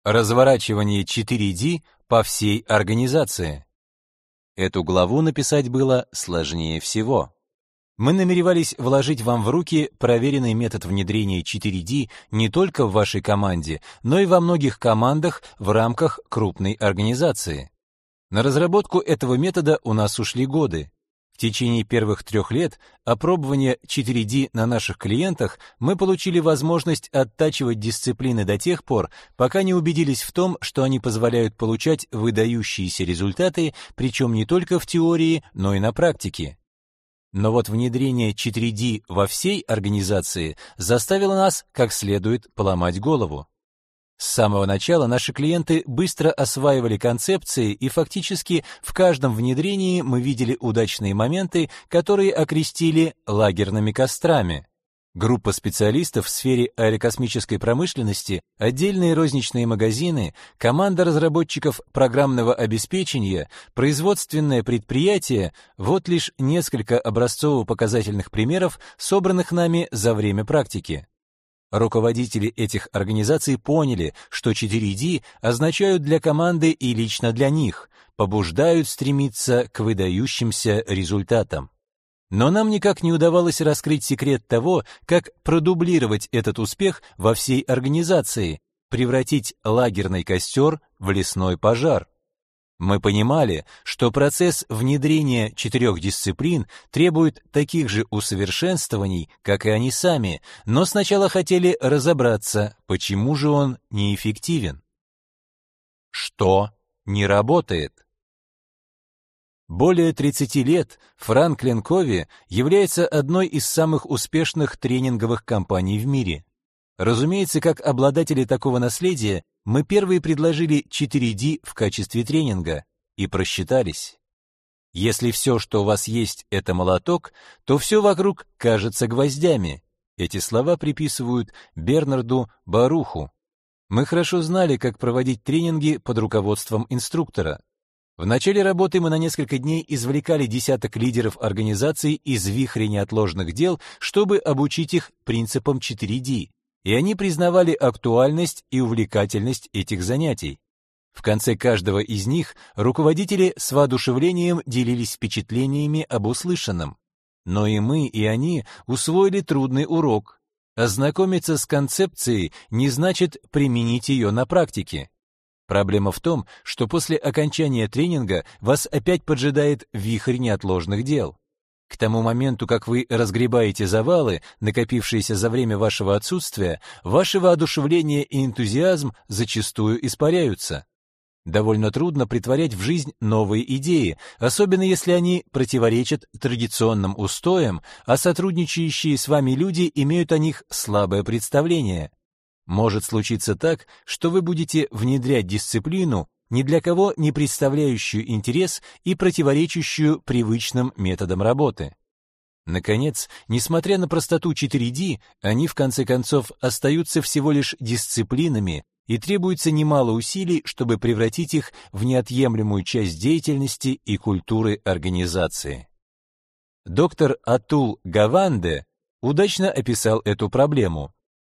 Разворачивание 4D по всей организации. Эту главу написать было сложнее всего. Мы намеревались вложить вам в руки проверенный метод внедрения 4D не только в вашей команде, но и во многих командах в рамках крупной организации. На разработку этого метода у нас ушли годы. В течение первых 3 лет опробования 4D на наших клиентах мы получили возможность оттачивать дисциплины до тех пор, пока не убедились в том, что они позволяют получать выдающиеся результаты, причем не только в теории, но и на практике. Но вот внедрение 4D во всей организации заставило нас как следует поломать голову. С самого начала наши клиенты быстро осваивали концепции, и фактически в каждом внедрении мы видели удачные моменты, которые окрестили лагерными кострами. Группа специалистов в сфере аэрокосмической промышленности, отдельные розничные магазины, команда разработчиков программного обеспечения, производственное предприятие — вот лишь несколько образцово-показательных примеров, собранных нами за время практики. Руководители этих организаций поняли, что 4D означают для команды и лично для них, побуждают стремиться к выдающимся результатам. Но нам никак не удавалось раскрыть секрет того, как продублировать этот успех во всей организации, превратить лагерный костер в лесной пожар. Мы понимали, что процесс внедрения 4 дисциплин требует таких же усовершенствований, как и они сами, но сначала хотели разобраться, почему же он неэффективен. Что не работает? Более 30 лет Франклин Кови является одной из самых успешных тренинговых компаний в мире. Разумеется, как обладатели такого наследия, мы первые предложили 4D в качестве тренинга и просчитались. Если все, что у вас есть, это молоток, то все вокруг кажется гвоздями. Эти слова приписывают Бернарду Баруху. Мы хорошо знали, как проводить тренинги под руководством инструктора. В начале работы мы на несколько дней извлекали десяток лидеров организаций из вихря неотложных дел, чтобы обучить их принципам 4D. И они признавали актуальность и увлекательность этих занятий. В конце каждого из них руководители с воодушевлением делились впечатлениями об услышанном. Но и мы, и они усвоили трудный урок. Ознакомиться с концепцией не значит применить ее на практике. Проблема в том, что после окончания тренинга вас опять поджидает вихрь неотложных дел. К тому моменту, как вы разгребаете завалы, накопившиеся за время вашего отсутствия, ваше воодушевление и энтузиазм зачастую испаряются. Довольно трудно претворять в жизнь новые идеи, особенно если они противоречат традиционным устоям, а сотрудничающие с вами люди имеют о них слабое представление. Может случиться так, что вы будете внедрять дисциплину, ни для кого не представляющую интерес и противоречащую привычным методам работы. Наконец, несмотря на простоту 4D, они в конце концов остаются всего лишь дисциплинами, и требуется немало усилий, чтобы превратить их в неотъемлемую часть деятельности и культуры организации. Доктор Атул Гаванде удачно описал эту проблему.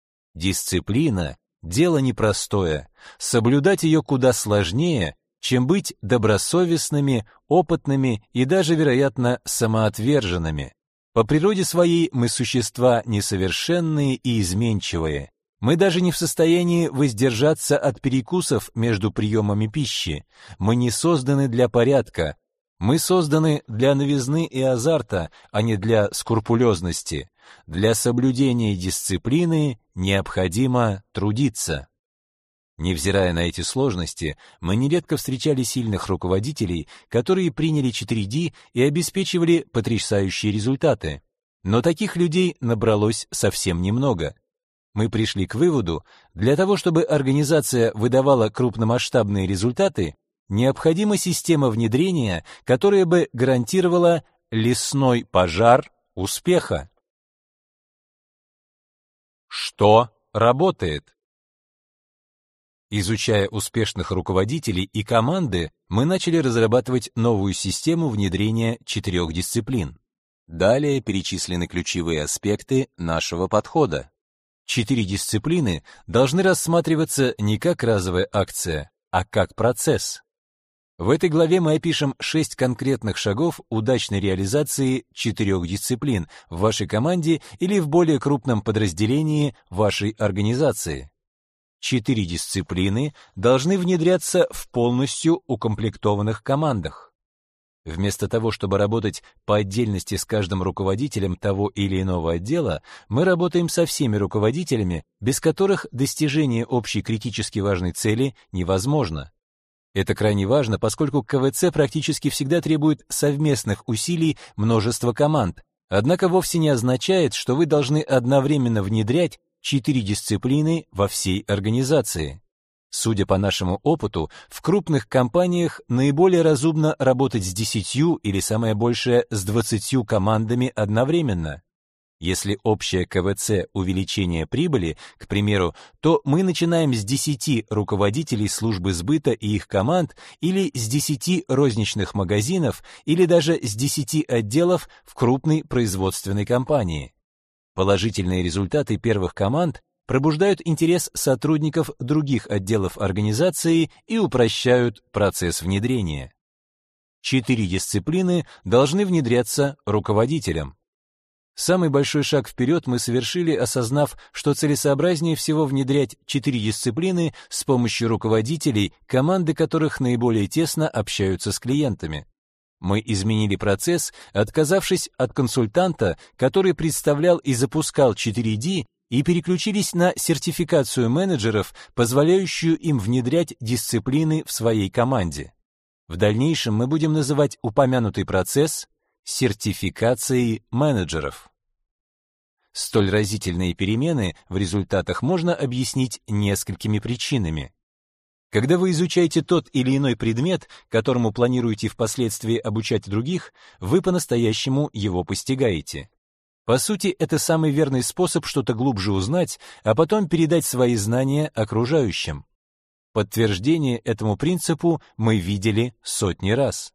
Дисциплина — дело непростое, соблюдать ее куда сложнее, чем быть добросовестными, опытными и даже, вероятно, самоотверженными. По природе своей мы существа несовершенные и изменчивые. Мы даже не в состоянии воздержаться от перекусов между приемами пищи. Мы не созданы для порядка. Мы созданы для новизны и азарта, а не для скрупулезности. Для соблюдения дисциплины необходимо трудиться. Невзирая на эти сложности, мы нередко встречали сильных руководителей, которые приняли 4D и обеспечивали потрясающие результаты. Но таких людей набралось совсем немного. Мы пришли к выводу, для того, чтобы организация выдавала крупномасштабные результаты, необходима система внедрения, которая бы гарантировала лесной пожар успеха. Что работает? Изучая успешных руководителей и команды, мы начали разрабатывать новую систему внедрения 4 дисциплин. Далее перечислены ключевые аспекты нашего подхода. 4 дисциплины должны рассматриваться не как разовая акция, а как процесс. В этой главе мы опишем 6 конкретных шагов удачной реализации 4 дисциплин в вашей команде или в более крупном подразделении вашей организации. 4 дисциплины должны внедряться в полностью укомплектованных командах. Вместо того, чтобы работать по отдельности с каждым руководителем того или иного отдела, мы работаем со всеми руководителями, без которых достижение общей критически важной цели невозможно. Это крайне важно, поскольку КВЦ практически всегда требует совместных усилий множества команд, однако вовсе не означает, что вы должны одновременно внедрять 4 дисциплины во всей организации. Судя по нашему опыту, в крупных компаниях наиболее разумно работать с 10 или самое большее с 20 командами одновременно. Если общее КВЦ увеличение прибыли, к примеру, то мы начинаем с 10 руководителей службы сбыта и их команд, или с 10 розничных магазинов, или даже с 10 отделов в крупной производственной компании. Положительные результаты первых команд пробуждают интерес сотрудников других отделов организации и упрощают процесс внедрения. 4 дисциплины должны внедряться руководителем. Самый большой шаг вперед мы совершили, осознав, что целесообразнее всего внедрять 4 дисциплины с помощью руководителей, команды которых наиболее тесно общаются с клиентами. Мы изменили процесс, отказавшись от консультанта, который представлял и запускал 4D, и переключились на сертификацию менеджеров, позволяющую им внедрять дисциплины в своей команде. В дальнейшем мы будем называть упомянутый процесс сертификацией менеджеров. Столь разительные перемены в результатах можно объяснить несколькими причинами. Когда вы изучаете тот или иной предмет, которому планируете впоследствии обучать других, вы по-настоящему его постигаете. По сути, это самый верный способ что-то глубже узнать, а потом передать свои знания окружающим. Подтверждение этому принципу мы видели сотни раз.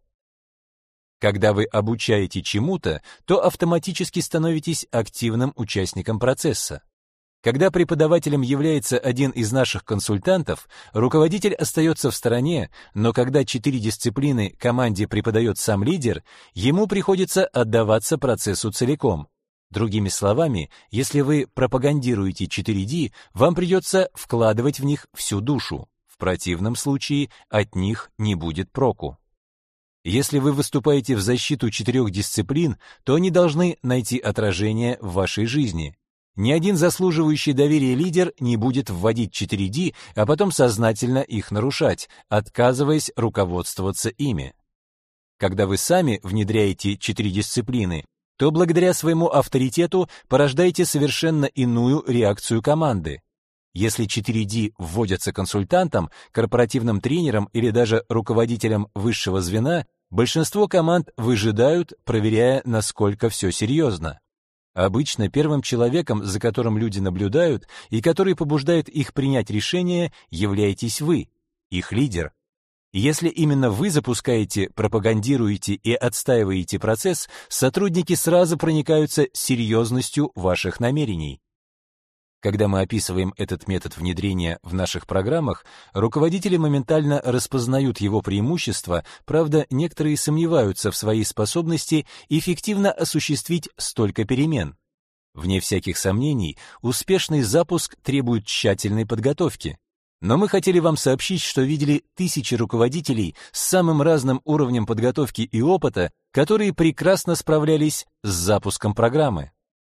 Когда вы обучаете чему-то, то автоматически становитесь активным участником процесса. Когда преподавателем является один из наших консультантов, руководитель остается в стороне, но когда 4 дисциплины команде преподает сам лидер, ему приходится отдаваться процессу целиком. Другими словами, если вы пропагандируете 4D, вам придется вкладывать в них всю душу. В противном случае от них не будет проку. Если вы выступаете в защиту 4 дисциплин, то они должны найти отражение в вашей жизни. Ни один заслуживающий доверия лидер не будет вводить 4D, а потом сознательно их нарушать, отказываясь руководствоваться ими. Когда вы сами внедряете 4 дисциплины, то благодаря своему авторитету порождаете совершенно иную реакцию команды. Если 4D вводятся консультантом, корпоративным тренером или даже руководителем высшего звена, большинство команд выжидают, проверяя, насколько все серьезно. Обычно первым человеком, за которым люди наблюдают и который побуждает их принять решение, являетесь вы, их лидер. Если именно вы запускаете, пропагандируете и отстаиваете процесс, сотрудники сразу проникаются серьезностью ваших намерений. Когда мы описываем этот метод внедрения в наших программах, руководители моментально распознают его преимущества, правда, некоторые сомневаются в своей способности эффективно осуществить столько перемен. Вне всяких сомнений, успешный запуск требует тщательной подготовки. Но мы хотели вам сообщить, что видели тысячи руководителей с самым разным уровнем подготовки и опыта, которые прекрасно справлялись с запуском программы.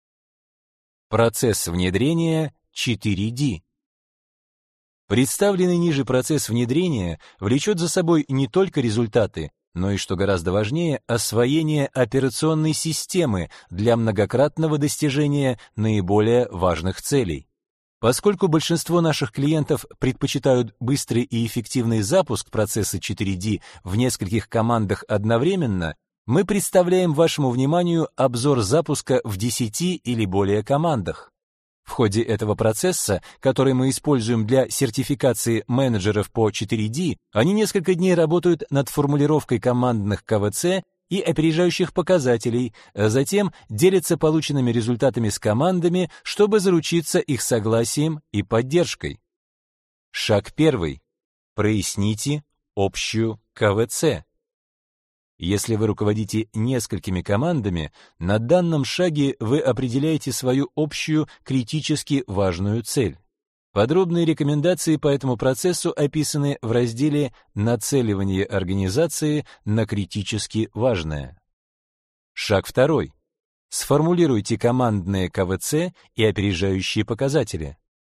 Процесс внедрения 4D. Представленный ниже процесс внедрения влечет за собой не только результаты, но и, что гораздо важнее, освоение операционной системы для многократного достижения наиболее важных целей. Поскольку большинство наших клиентов предпочитают быстрый и эффективный запуск процесса 4D в нескольких командах одновременно, мы представляем вашему вниманию обзор запуска в 10 или более командах. В ходе этого процесса, который мы используем для сертификации менеджеров по 4D, они несколько дней работают над формулировкой командных КВЦ и опережающих показателей, а затем делятся полученными результатами с командами, чтобы заручиться их согласием и поддержкой. Шаг 1. Проясните общую КВЦ. Если вы руководите несколькими командами, на данном шаге вы определяете свою общую критически важную цель. Подробные рекомендации по этому процессу описаны в разделе «Нацеливание организации на критически важное». Шаг 2. Сформулируйте командные КВЦ и опережающие показатели.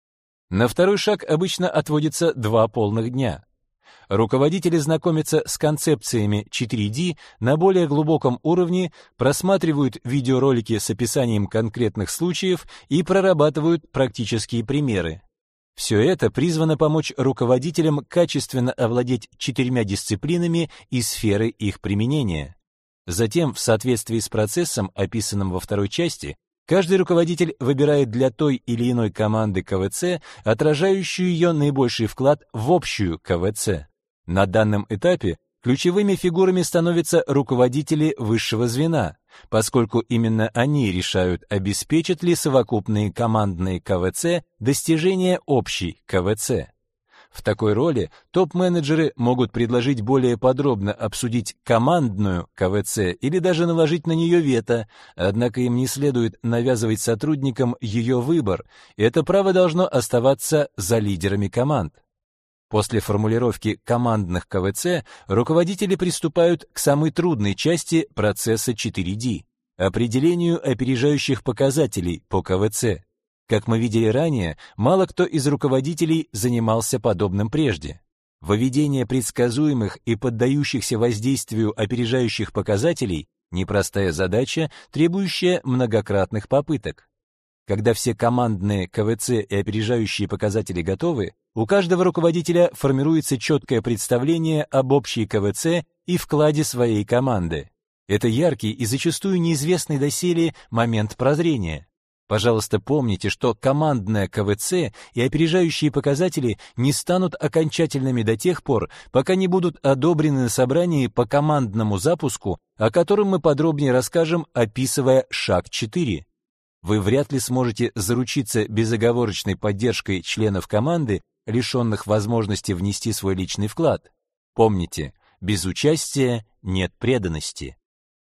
На второй шаг обычно отводится 2 полных дня. Руководители знакомятся с концепциями 4D на более глубоком уровне, просматривают видеоролики с описанием конкретных случаев и прорабатывают практические примеры. Все это призвано помочь руководителям качественно овладеть 4 дисциплинами и сферой их применения. Затем, в соответствии с процессом, описанным во второй части, каждый руководитель выбирает для той или иной команды КВЦ, отражающую ее наибольший вклад в общую КВЦ. На данном этапе ключевыми фигурами становятся руководители высшего звена, поскольку именно они решают, обеспечат ли совокупные командные КВЦ достижение общей КВЦ. В такой роли топ-менеджеры могут предложить более подробно обсудить командную КВЦ или даже наложить на нее вето, однако им не следует навязывать сотрудникам ее выбор, это право должно оставаться за лидерами команд. После формулировки командных КВЦ руководители приступают к самой трудной части процесса 4D — определению опережающих показателей по КВЦ. Как мы видели ранее, мало кто из руководителей занимался подобным прежде. Выведение предсказуемых и поддающихся воздействию опережающих показателей — непростая задача, требующая многократных попыток. Когда все командные КВЦ и опережающие показатели готовы, у каждого руководителя формируется четкое представление об общей КВЦ и вкладе своей команды. Это яркий и зачастую неизвестный доселе момент прозрения. Пожалуйста, помните, что командная КВЦ и опережающие показатели не станут окончательными до тех пор, пока не будут одобрены на собрании по командному запуску, о котором мы подробнее расскажем, описывая шаг 4. Вы вряд ли сможете заручиться безоговорочной поддержкой членов команды, лишенных возможности внести свой личный вклад. Помните, без участия нет преданности.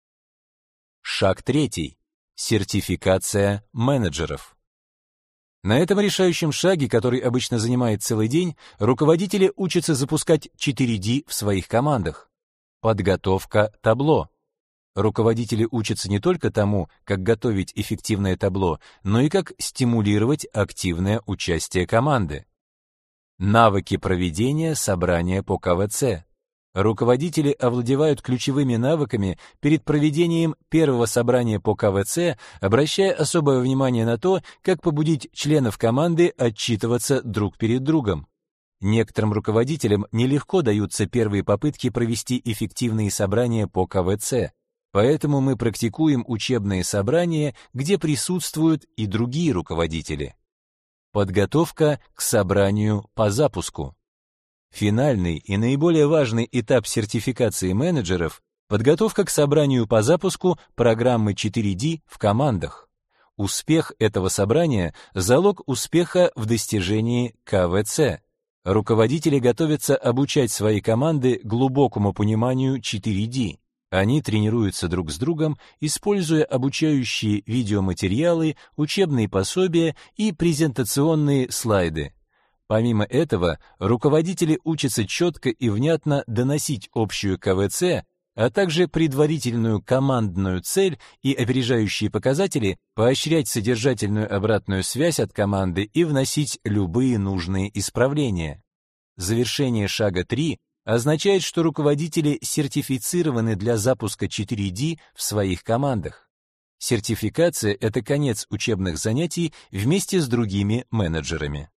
Шаг 3. Сертификация менеджеров. На этом решающем шаге, который обычно занимает целый день, руководители учатся запускать 4D в своих командах. Подготовка табло. Руководители учатся не только тому, как готовить эффективное табло, но и как стимулировать активное участие команды. Навыки проведения собрания по КВЦ. Руководители овладевают ключевыми навыками перед проведением первого собрания по КВЦ, обращая особое внимание на то, как побудить членов команды отчитываться друг перед другом. Некоторым руководителям нелегко даются первые попытки провести эффективные собрания по КВЦ. Поэтому мы практикуем учебные собрания, где присутствуют и другие руководители. Подготовка к собранию по запуску. Финальный и наиболее важный этап сертификации менеджеров — подготовка к собранию по запуску программы 4D в командах. Успех этого собрания — залог успеха в достижении КВЦ. Руководители готовятся обучать свои команды глубокому пониманию 4D. Они тренируются друг с другом, используя обучающие видеоматериалы, учебные пособия и презентационные слайды. Помимо этого, руководители учатся четко и внятно доносить общую КВЦ, а также предварительную командную цель и опережающие показатели, поощрять содержательную обратную связь от команды и вносить любые нужные исправления. Завершение шага 3 означает, что руководители сертифицированы для запуска 4D в своих командах. Сертификация — это конец учебных занятий вместе с другими менеджерами.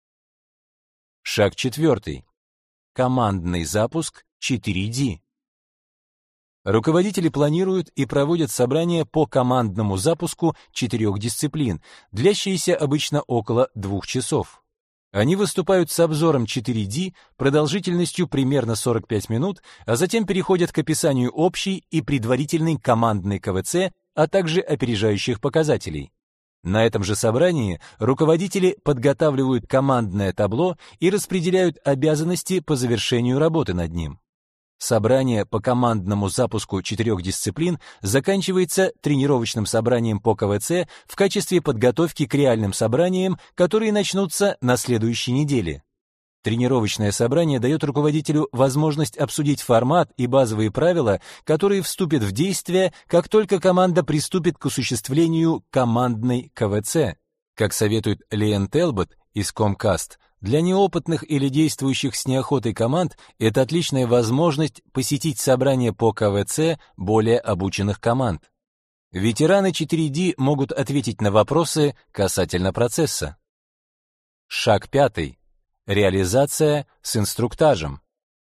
Шаг 4. Командный запуск 4D. Руководители планируют и проводят собрания по командному запуску 4 дисциплин, длящиеся обычно около 2 часов. Они выступают с обзором 4D продолжительностью примерно 45 минут, а затем переходят к описанию общей и предварительной командной КВЦ, а также опережающих показателей. На этом же собрании руководители подготавливают командное табло и распределяют обязанности по завершению работы над ним. Собрание по командному запуску 4 дисциплин заканчивается тренировочным собранием по КВЦ в качестве подготовки к реальным собраниям, которые начнутся на следующей неделе. Тренировочное собрание дает руководителю возможность обсудить формат и базовые правила, которые вступят в действие, как только команда приступит к осуществлению командной КВЦ. Как советует Лиэн Телбот из Comcast, для неопытных или действующих с неохотой команд это отличная возможность посетить собрание по КВЦ более обученных команд. Ветераны 4D могут ответить на вопросы касательно процесса. Шаг 5. Реализация с инструктажем.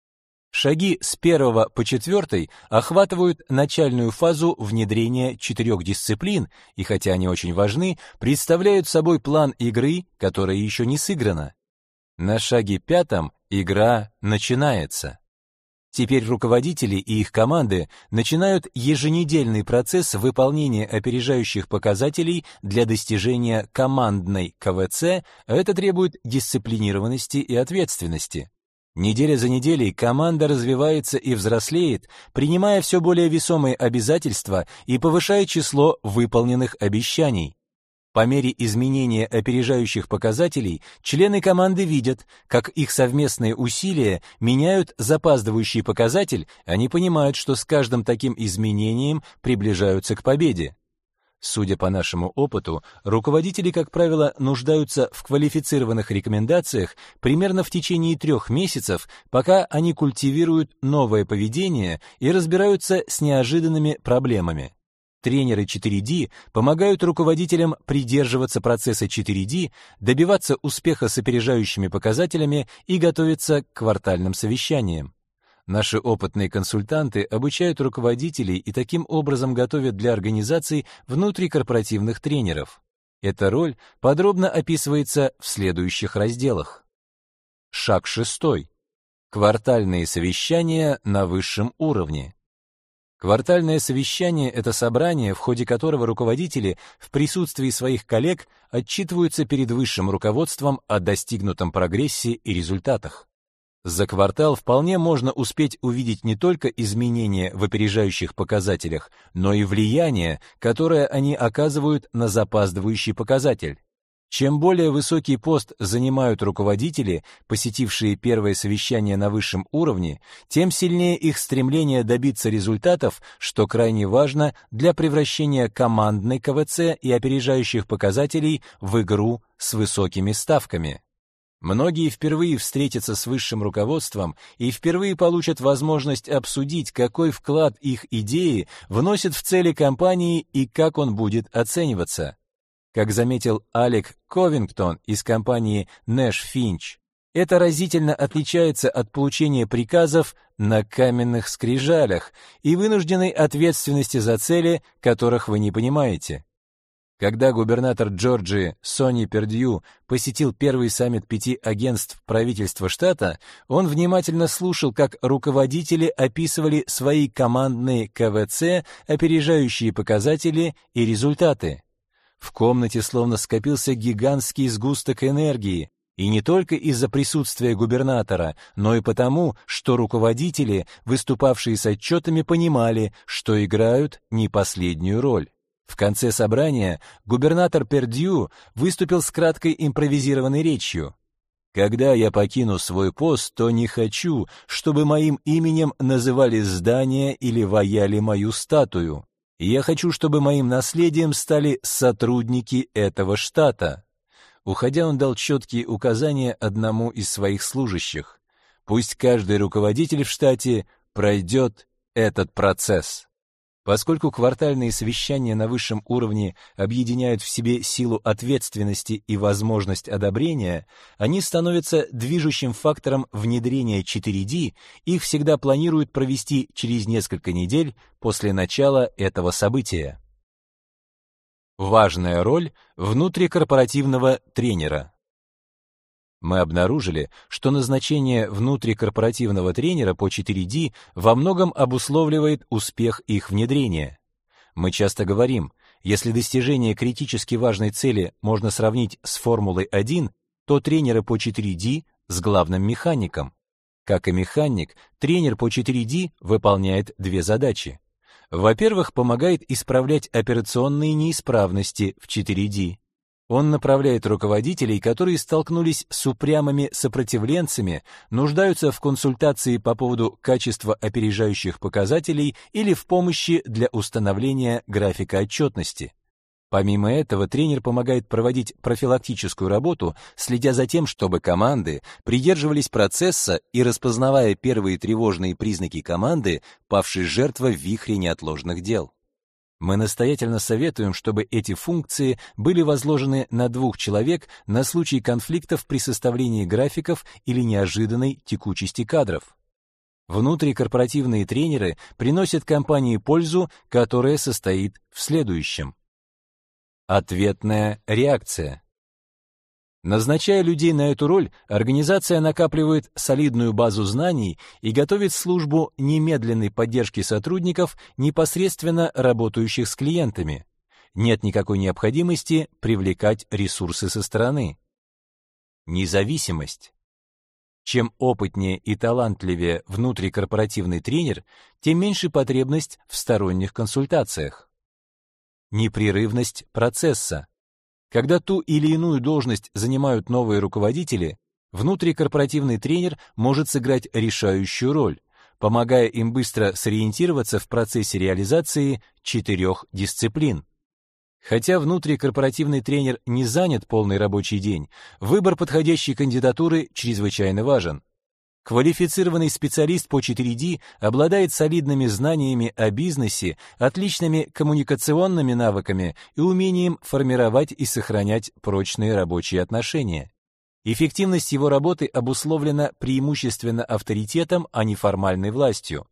Шаги с 1 по 4 охватывают начальную фазу внедрения 4 дисциплин и, хотя они очень важны, представляют собой план игры, которая еще не сыграна. На шаге 5 игра начинается. Теперь руководители и их команды начинают еженедельный процесс выполнения опережающих показателей для достижения командной КВЦ, а это требует дисциплинированности и ответственности. Неделя за неделей команда развивается и взрослеет, принимая все более весомые обязательства и повышая число выполненных обещаний. По мере изменения опережающих показателей члены команды видят, как их совместные усилия меняют запаздывающий показатель, они понимают, что с каждым таким изменением приближаются к победе. Судя по нашему опыту, руководители, как правило, нуждаются в квалифицированных рекомендациях примерно в течение 3 месяцев, пока они культивируют новое поведение и разбираются с неожиданными проблемами. Тренеры 4D помогают руководителям придерживаться процесса 4D, добиваться успеха с опережающими показателями и готовиться к квартальным совещаниям. Наши опытные консультанты обучают руководителей и таким образом готовят для организаций внутрикорпоративных тренеров. Эта роль подробно описывается в следующих разделах. Шаг 6. Квартальные совещания на высшем уровне. Квартальное совещание — это собрание, в ходе которого руководители в присутствии своих коллег отчитываются перед высшим руководством о достигнутом прогрессе и результатах. За квартал вполне можно успеть увидеть не только изменения в опережающих показателях, но и влияние, которое они оказывают на запаздывающий показатель. Чем более высокий пост занимают руководители, посетившие первое совещание на высшем уровне, тем сильнее их стремление добиться результатов, что крайне важно для превращения командной КВЦ и опережающих показателей в игру с высокими ставками. Многие впервые встретятся с высшим руководством и впервые получат возможность обсудить, какой вклад их идеи вносят в цели компании и как он будет оцениваться. Как заметил Алек Ковингтон из компании Nash Finch, это разительно отличается от получения приказов на каменных скрижалях и вынужденной ответственности за цели, которых вы не понимаете. Когда губернатор Джорджии Сони Пердью посетил первый саммит 5 агентств правительства штата, он внимательно слушал, как руководители описывали свои командные КВЦ, опережающие показатели и результаты. В комнате словно скопился гигантский сгусток энергии, и не только из-за присутствия губернатора, но и потому, что руководители, выступавшие с отчетами, понимали, что играют не последнюю роль. В конце собрания губернатор Пердью выступил с краткой импровизированной речью. «Когда я покину свой пост, то не хочу, чтобы моим именем называли здания или ваяли мою статую. Я хочу, чтобы моим наследием стали сотрудники этого штата». Уходя, он дал четкие указания одному из своих служащих. Пусть каждый руководитель в штате пройдет этот процесс. Поскольку квартальные совещания на высшем уровне объединяют в себе силу ответственности и возможность одобрения, они становятся движущим фактором внедрения 4D, их всегда планируют провести через несколько недель после начала этого события. Важная роль внутрикорпоративного тренера. Мы обнаружили, что назначение внутрикорпоративного тренера по 4D во многом обусловливает успех их внедрения. Мы часто говорим, если достижение критически важной цели можно сравнить с Формулой-1, то тренера по 4D с главным механиком. Как и механик, тренер по 4D выполняет две задачи. Во-первых, помогает исправлять операционные неисправности в 4D. Он направляет руководителей, которые столкнулись с упрямыми сопротивленцами, нуждаются в консультации по поводу качества опережающих показателей или в помощи для установления графика отчетности. Помимо этого, тренер помогает проводить профилактическую работу, следя за тем, чтобы команды придерживались процесса и, распознавая первые тревожные признаки команды, павшей жертвой в вихре неотложных дел. Мы настоятельно советуем, чтобы эти функции были возложены на 2 человек на случай конфликтов при составлении графиков или неожиданной текучести кадров. Внутрикорпоративные тренеры приносят компании пользу, которая состоит в следующем. Ответная реакция. Назначая людей на эту роль, организация накапливает солидную базу знаний и готовит службу немедленной поддержки сотрудников, непосредственно работающих с клиентами. Нет никакой необходимости привлекать ресурсы со стороны. Независимость. Чем опытнее и талантливее внутрикорпоративный тренер, тем меньше потребность в сторонних консультациях. Непрерывность процесса. Когда ту или иную должность занимают новые руководители, внутрикорпоративный тренер может сыграть решающую роль, помогая им быстро сориентироваться в процессе реализации 4 дисциплин. Хотя внутрикорпоративный тренер не занят полный рабочий день, выбор подходящей кандидатуры чрезвычайно важен. Квалифицированный специалист по 4D обладает солидными знаниями о бизнесе, отличными коммуникационными навыками и умением формировать и сохранять прочные рабочие отношения. Эффективность его работы обусловлена преимущественно авторитетом, а не формальной властью.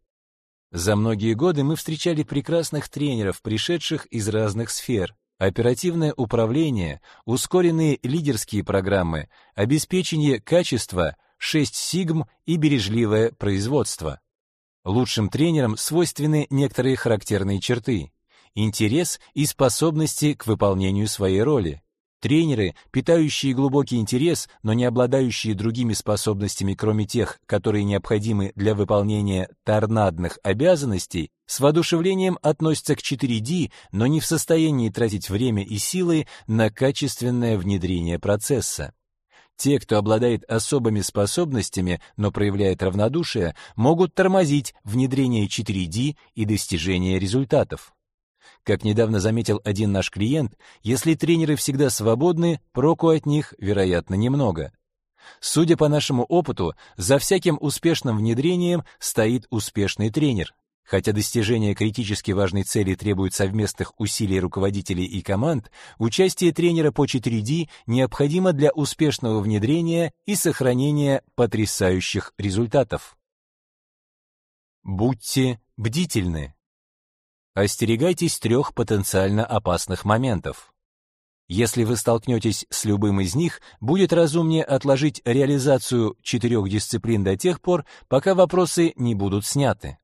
За многие годы мы встречали прекрасных тренеров, пришедших из разных сфер. Оперативное управление, ускоренные лидерские программы, обеспечение качества, 6 сигм и бережливое производство. Лучшим тренерам свойственны некоторые характерные черты: интерес и способности к выполнению своей роли. Тренеры, питающие глубокий интерес, но не обладающие другими способностями, кроме тех, которые необходимы для выполнения торнадных обязанностей, с воодушевлением относятся к 4D, но не в состоянии тратить время и силы на качественное внедрение процесса. Те, кто обладает особыми способностями, но проявляет равнодушие, могут тормозить внедрение 4D и достижение результатов. Как недавно заметил один наш клиент, если тренеры всегда свободны, проку от них, вероятно, немного. Судя по нашему опыту, за всяким успешным внедрением стоит успешный тренер. Хотя достижение критически важной цели требует совместных усилий руководителей и команд, участие тренера по 4D необходимо для успешного внедрения и сохранения потрясающих результатов. Будьте бдительны. Остерегайтесь 3 потенциально опасных моментов. Если вы столкнетесь с любым из них, будет разумнее отложить реализацию 4 дисциплин до тех пор, пока вопросы не будут сняты.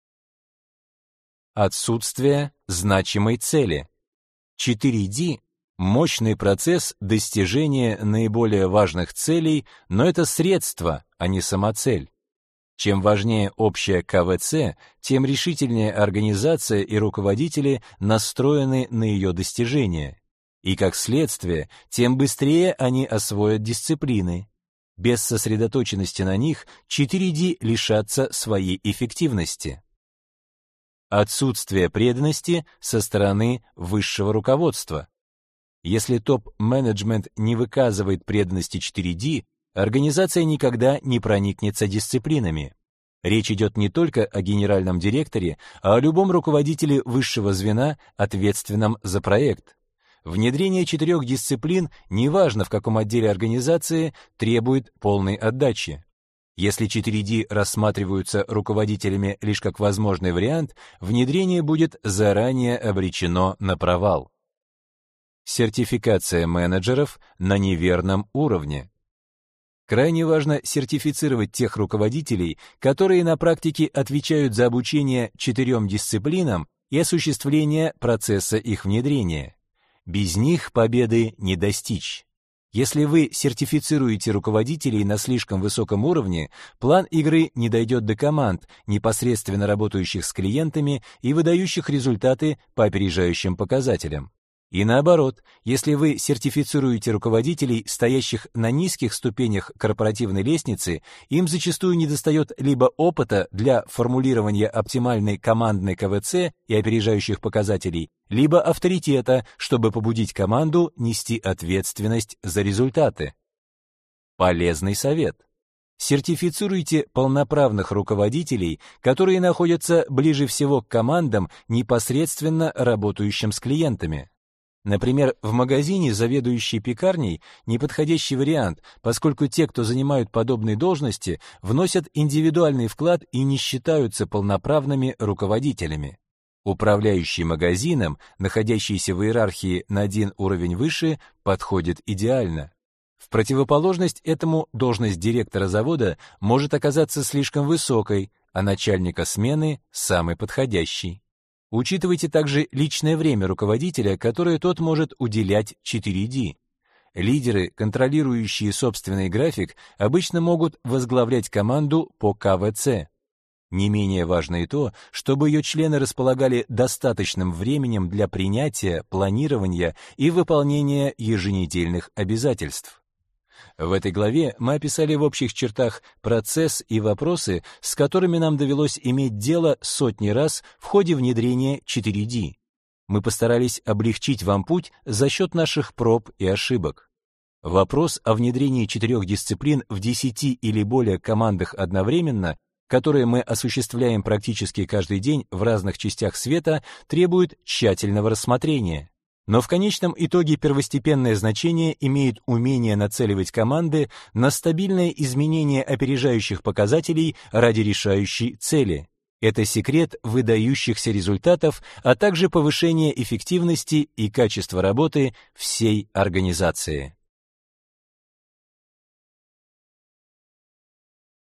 Отсутствие значимой цели. 4D – мощный процесс достижения наиболее важных целей, но это средство, а не самоцель. Чем важнее общая КВЦ, тем решительнее организация и руководители настроены на ее достижение. И как следствие, тем быстрее они освоят дисциплины. Без сосредоточенности на них 4D лишатся своей эффективности. Отсутствие преданности со стороны высшего руководства. Если топ-менеджмент не выказывает преданности 4D, организация никогда не проникнется дисциплинами. Речь идет не только о генеральном директоре, а о любом руководителе высшего звена, ответственном за проект. Внедрение 4 дисциплин, неважно в каком отделе организации, требует полной отдачи. Если 4D рассматриваются руководителями лишь как возможный вариант, внедрение будет заранее обречено на провал. Сертификация менеджеров на неверном уровне. Крайне важно сертифицировать тех руководителей, которые на практике отвечают за обучение 4 дисциплинам и осуществление процесса их внедрения. Без них победы не достичь. Если вы сертифицируете руководителей на слишком высоком уровне, план игры не дойдет до команд, непосредственно работающих с клиентами и выдающих результаты по опережающим показателям. И наоборот, если вы сертифицируете руководителей, стоящих на низких ступенях корпоративной лестницы, им зачастую недостает либо опыта для формулирования оптимальной командной КВЦ и опережающих показателей, либо авторитета, чтобы побудить команду нести ответственность за результаты. Полезный совет. Сертифицируйте полноправных руководителей, которые находятся ближе всего к командам, непосредственно работающим с клиентами. Например, в магазине заведующий пекарней неподходящий вариант, поскольку те, кто занимают подобные должности, вносят индивидуальный вклад и не считаются полноправными руководителями. Управляющий магазином, находящийся в иерархии на один уровень выше, подходит идеально. В противоположность этому должность директора завода может оказаться слишком высокой, а начальника смены самой подходящей. Учитывайте также личное время руководителя, которое тот может уделять 4D. Лидеры, контролирующие собственный график, обычно могут возглавлять команду по КВЦ. Не менее важно и то, чтобы ее члены располагали достаточным временем для принятия, планирования и выполнения еженедельных обязательств. В этой главе мы описали в общих чертах процесс и вопросы, с которыми нам довелось иметь дело сотни раз в ходе внедрения 4D. Мы постарались облегчить вам путь за счет наших проб и ошибок. Вопрос о внедрении 4 дисциплин в 10 или более командах одновременно, которые мы осуществляем практически каждый день в разных частях света, требует тщательного рассмотрения. Но в конечном итоге первостепенное значение имеет умение нацеливать команды на стабильное изменение опережающих показателей ради решающей цели. Это секрет выдающихся результатов, а также повышение эффективности и качества работы всей организации.